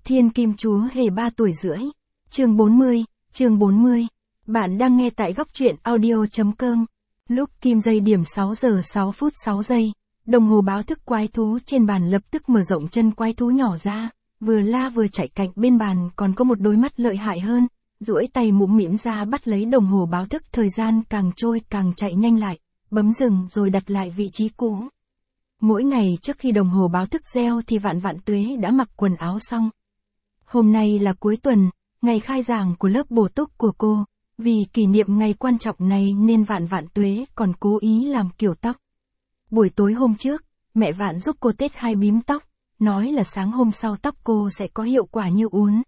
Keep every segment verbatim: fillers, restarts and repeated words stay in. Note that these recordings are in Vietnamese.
Thiên Kim Chúa Hề ba tuổi rưỡi. Chương bốn mươi, chương bốn mươi. Bạn đang nghe tại góc truyện audio.com. Lúc kim dây điểm sáu giờ sáu phút sáu giây, đồng hồ báo thức quái thú trên bàn lập tức mở rộng chân quái thú nhỏ ra, vừa la vừa chạy cạnh bên bàn còn có một đôi mắt lợi hại hơn, duỗi tay mũm mĩm ra bắt lấy đồng hồ báo thức, thời gian càng trôi càng chạy nhanh lại, bấm dừng rồi đặt lại vị trí cũ. Mỗi ngày trước khi đồng hồ báo thức reo thì Vạn Vạn Tuế đã mặc quần áo xong. Hôm nay là cuối tuần, ngày khai giảng của lớp bổ túc của cô. Vì kỷ niệm ngày quan trọng này nên Vạn Vạn Tuế còn cố ý làm kiểu tóc. Buổi tối hôm trước, mẹ Vạn giúp cô tết hai bím tóc, nói là sáng hôm sau tóc cô sẽ có hiệu quả như uốn.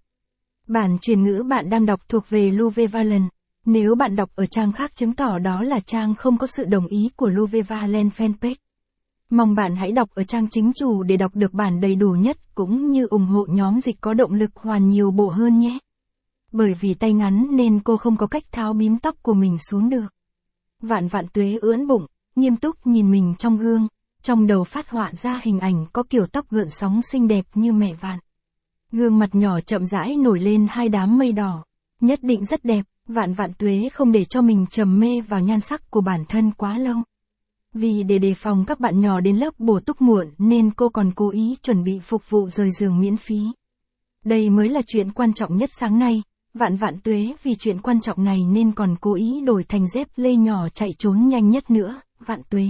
Bản truyền ngữ bạn đang đọc thuộc về Louve Valen. Nếu bạn đọc ở trang khác chứng tỏ đó là trang không có sự đồng ý của Louve Valen fanpage. Mong bạn hãy đọc ở trang chính chủ để đọc được bản đầy đủ nhất cũng như ủng hộ nhóm dịch có động lực hoàn nhiều bộ hơn nhé. Bởi vì tay ngắn nên cô không có cách tháo bím tóc của mình xuống được. Vạn Vạn Tuế ưỡn bụng, nghiêm túc nhìn mình trong gương, trong đầu phát họa ra hình ảnh có kiểu tóc gợn sóng xinh đẹp như mẹ Vạn. Gương mặt nhỏ chậm rãi nổi lên hai đám mây đỏ, nhất định rất đẹp. Vạn Vạn Tuế không để cho mình trầm mê vào nhan sắc của bản thân quá lâu. Vì để đề phòng các bạn nhỏ đến lớp bổ túc muộn nên cô còn cố ý chuẩn bị phục vụ rời giường miễn phí. Đây mới là chuyện quan trọng nhất sáng nay. Vạn Vạn Tuế vì chuyện quan trọng này nên còn cố ý đổi thành dép lê nhỏ chạy trốn nhanh nhất nữa. Vạn Tuế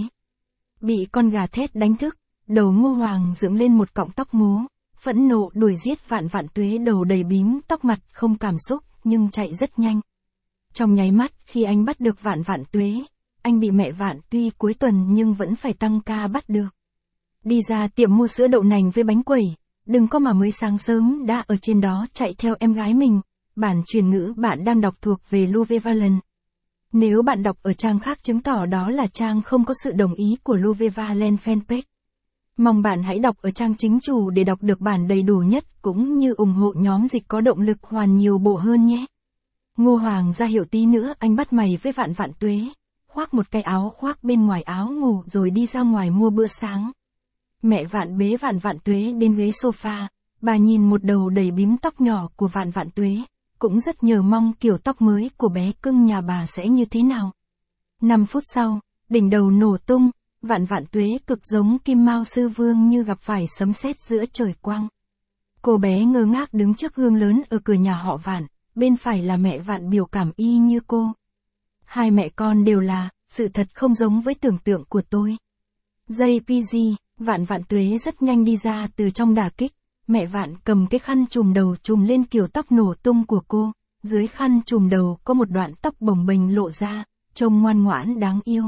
bị con gà thét đánh thức, đầu Ngô Hoàng dựng lên một cọng tóc ngố, phẫn nộ đuổi giết Vạn Vạn Tuế, đầu đầy bím tóc, mặt không cảm xúc nhưng chạy rất nhanh. Trong nháy mắt khi anh bắt được Vạn Vạn Tuế, anh bị mẹ Vạn tuy cuối tuần nhưng vẫn phải tăng ca bắt được. Đi ra tiệm mua sữa đậu nành với bánh quẩy, đừng có mà mới sáng sớm đã ở trên đó chạy theo em gái mình. Bản truyền ngữ bạn đang đọc thuộc về Louve Valen. Nếu bạn đọc ở trang khác chứng tỏ đó là trang không có sự đồng ý của Louve Valen fanpage. Mong bạn hãy đọc ở trang chính chủ để đọc được bản đầy đủ nhất cũng như ủng hộ nhóm dịch có động lực hoàn nhiều bộ hơn nhé. Ngô Hoàng ra hiệu tí nữa anh bắt mày với Vạn Vạn Tuế, khoác một cái áo khoác bên ngoài áo ngủ rồi đi ra ngoài mua bữa sáng. Mẹ Vạn bế Vạn Vạn Tuế đến ghế sofa, bà nhìn một đầu đầy bím tóc nhỏ của Vạn Vạn Tuế, cũng rất nhờ mong kiểu tóc mới của bé cưng nhà bà sẽ như thế nào. Năm phút sau, đỉnh đầu nổ tung, Vạn Vạn Tuế cực giống Kim Mao Sư Vương như gặp phải sấm sét giữa trời quang. Cô bé ngơ ngác đứng trước gương lớn ở cửa nhà họ Vạn, bên phải là mẹ Vạn biểu cảm y như cô. Hai mẹ con đều là, sự thật không giống với tưởng tượng của tôi. gi pê giê, Vạn Vạn Tuế rất nhanh đi ra từ trong đả kích. Mẹ Vạn cầm cái khăn trùm đầu trùm lên kiểu tóc nổ tung của cô, dưới khăn trùm đầu có một đoạn tóc bồng bềnh lộ ra, trông ngoan ngoãn đáng yêu.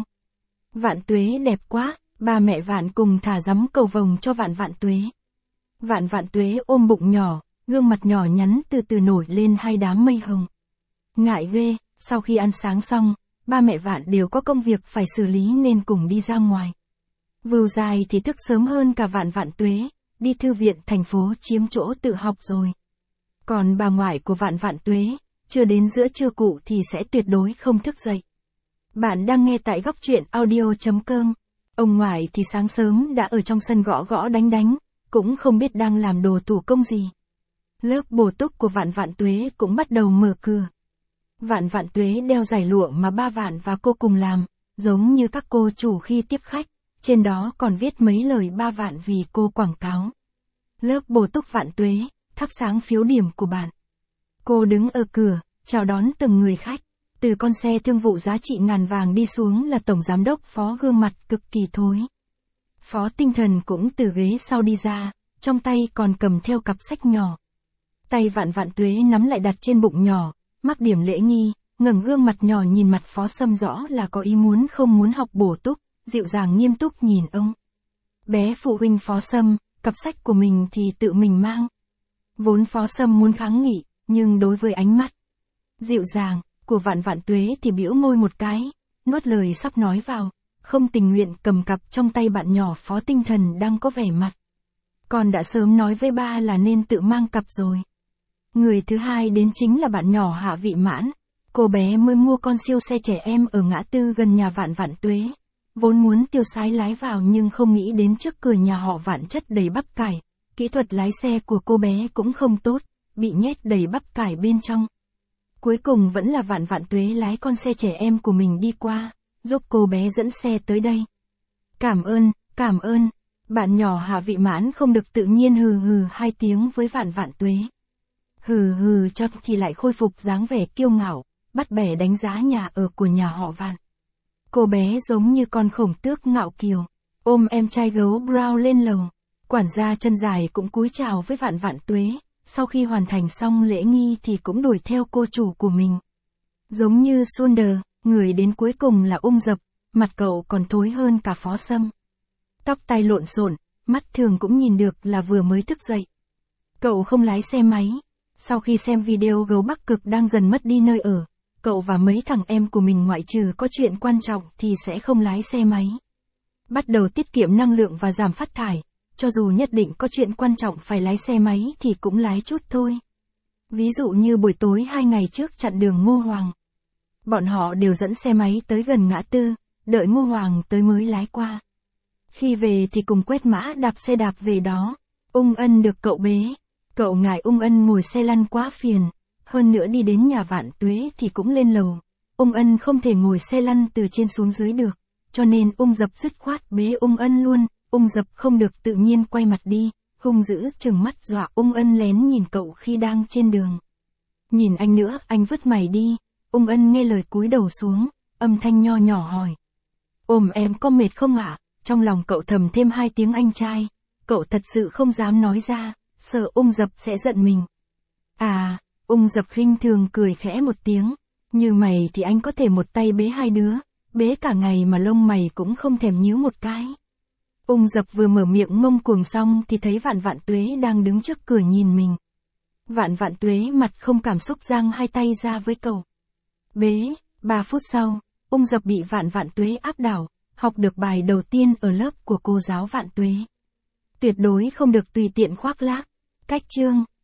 Vạn Tuế đẹp quá, ba mẹ Vạn cùng thả giấm cầu vồng cho Vạn Vạn Tuế. Vạn Vạn Tuế ôm bụng nhỏ, gương mặt nhỏ nhắn từ từ nổi lên hai đám mây hồng. Ngại ghê, sau khi ăn sáng xong, ba mẹ Vạn đều có công việc phải xử lý nên cùng đi ra ngoài. Vưu Dài thì thức sớm hơn cả Vạn Vạn Tuế. Đi thư viện thành phố chiếm chỗ tự học rồi. Còn bà ngoại của Vạn Vạn Tuế, chưa đến giữa trưa cụ thì sẽ tuyệt đối không thức dậy. Bạn đang nghe tại góc truyện audio.com. Ông ngoại thì sáng sớm đã ở trong sân gõ gõ đánh đánh, cũng không biết đang làm đồ thủ công gì. Lớp bổ túc của Vạn Vạn Tuế cũng bắt đầu mở cửa. Vạn Vạn Tuế đeo giải lụa mà ba Vạn và cô cùng làm, giống như các cô chủ khi tiếp khách. Trên đó còn viết mấy lời ba Vạn vì cô quảng cáo. Lớp bổ túc Vạn Tuế, thắp sáng phiếu điểm của bạn. Cô đứng ở cửa, chào đón từng người khách. Từ con xe thương vụ giá trị ngàn vàng đi xuống là tổng giám đốc Phó, gương mặt cực kỳ thối. Phó Tinh Thần cũng từ ghế sau đi ra, trong tay còn cầm theo cặp sách nhỏ. Tay Vạn Vạn Tuế nắm lại đặt trên bụng nhỏ, mắc điểm lễ nghi, ngẩng gương mặt nhỏ nhìn mặt Phó Sâm rõ là có ý muốn không muốn học bổ túc. Dịu dàng nghiêm túc nhìn ông. Bé phụ huynh Phó Sâm, cặp sách của mình thì tự mình mang. Vốn Phó Sâm muốn kháng nghị, nhưng đối với ánh mắt dịu dàng của Vạn Vạn Tuế thì bĩu môi một cái, nuốt lời sắp nói vào, không tình nguyện cầm cặp trong tay bạn nhỏ Phó Tinh Thần đang có vẻ mặt. Con đã sớm nói với ba là nên tự mang cặp rồi. Người thứ hai đến chính là bạn nhỏ Hạ Vị Mãn. Cô bé mới mua con siêu xe trẻ em ở ngã tư gần nhà Vạn Vạn Tuế. Vốn muốn tiêu sái lái vào nhưng không nghĩ đến trước cửa nhà họ Vạn chất đầy bắp cải, Kỹ thuật lái xe của cô bé cũng không tốt, bị nhét đầy bắp cải bên trong. Cuối cùng vẫn là Vạn Vạn Tuế lái con xe trẻ em của mình đi qua, giúp cô bé dẫn xe tới đây. Cảm ơn, cảm ơn. Bạn nhỏ Hạ Vị Mãn không được tự nhiên hừ hừ hai tiếng với Vạn Vạn Tuế. Hừ hừ cho thì lại khôi phục dáng vẻ kiêu ngạo, bắt bẻ đánh giá nhà ở của nhà họ Vạn. Cô bé giống như con khổng tước ngạo kiều, ôm em trai gấu Brown lên lầu. Quản gia chân dài cũng cúi chào với Vạn Vạn Tuế, sau khi hoàn thành xong lễ nghi thì cũng đuổi theo cô chủ của mình. Giống như Sunder, người đến cuối cùng là Ung Dập, mặt cậu còn thối hơn cả Phó Sâm. Tóc tai lộn xộn, mắt thường cũng nhìn được là vừa mới thức dậy. Cậu không lái xe máy. Sau khi xem video gấu Bắc Cực đang dần mất đi nơi ở, cậu và mấy thằng em của mình ngoại trừ có chuyện quan trọng thì sẽ không lái xe máy. Bắt đầu tiết kiệm năng lượng và giảm phát thải, cho dù nhất định có chuyện quan trọng phải lái xe máy thì cũng lái chút thôi. Ví dụ như buổi tối hai ngày trước chặn đường Ngô Hoàng. Bọn họ đều dẫn xe máy tới gần ngã tư, đợi Ngô Hoàng tới mới lái qua. Khi về thì cùng quét mã đạp xe đạp về đó. Ung Ân được cậu bế. Cậu ngại Ung Ân ngồi xe lăn quá phiền. Hơn nữa đi đến nhà Vạn Tuế thì cũng lên lầu. Ung Ân không thể ngồi xe lăn từ trên xuống dưới được. Cho nên Ung Dập dứt khoát bế Ung Ân luôn. Ung Dập không được tự nhiên quay mặt đi. Hung dữ chừng mắt dọa Ung Ân lén nhìn cậu khi đang trên đường. Nhìn anh nữa, anh vứt mày đi. Ung Ân nghe lời cúi đầu xuống, âm thanh nho nhỏ hỏi. Ôm em có mệt không ạ? Trong lòng cậu thầm thêm hai tiếng anh trai. Cậu thật sự không dám nói ra, sợ Ung Dập sẽ giận mình. À, Ung Dập khinh thường cười khẽ một tiếng. Như mày thì anh có thể một tay bế hai đứa, bế cả ngày mà lông mày cũng không thèm nhíu một cái. Ung Dập vừa mở miệng ngông cuồng xong thì thấy Vạn Vạn Tuế đang đứng trước cửa nhìn mình. Vạn Vạn Tuế mặt không cảm xúc giang hai tay ra với cậu. Bế, ba phút sau, Ung Dập bị Vạn Vạn Tuế áp đảo, học được bài đầu tiên ở lớp của cô giáo Vạn Tuế. Tuyệt đối không được tùy tiện khoác lác. Cách chương,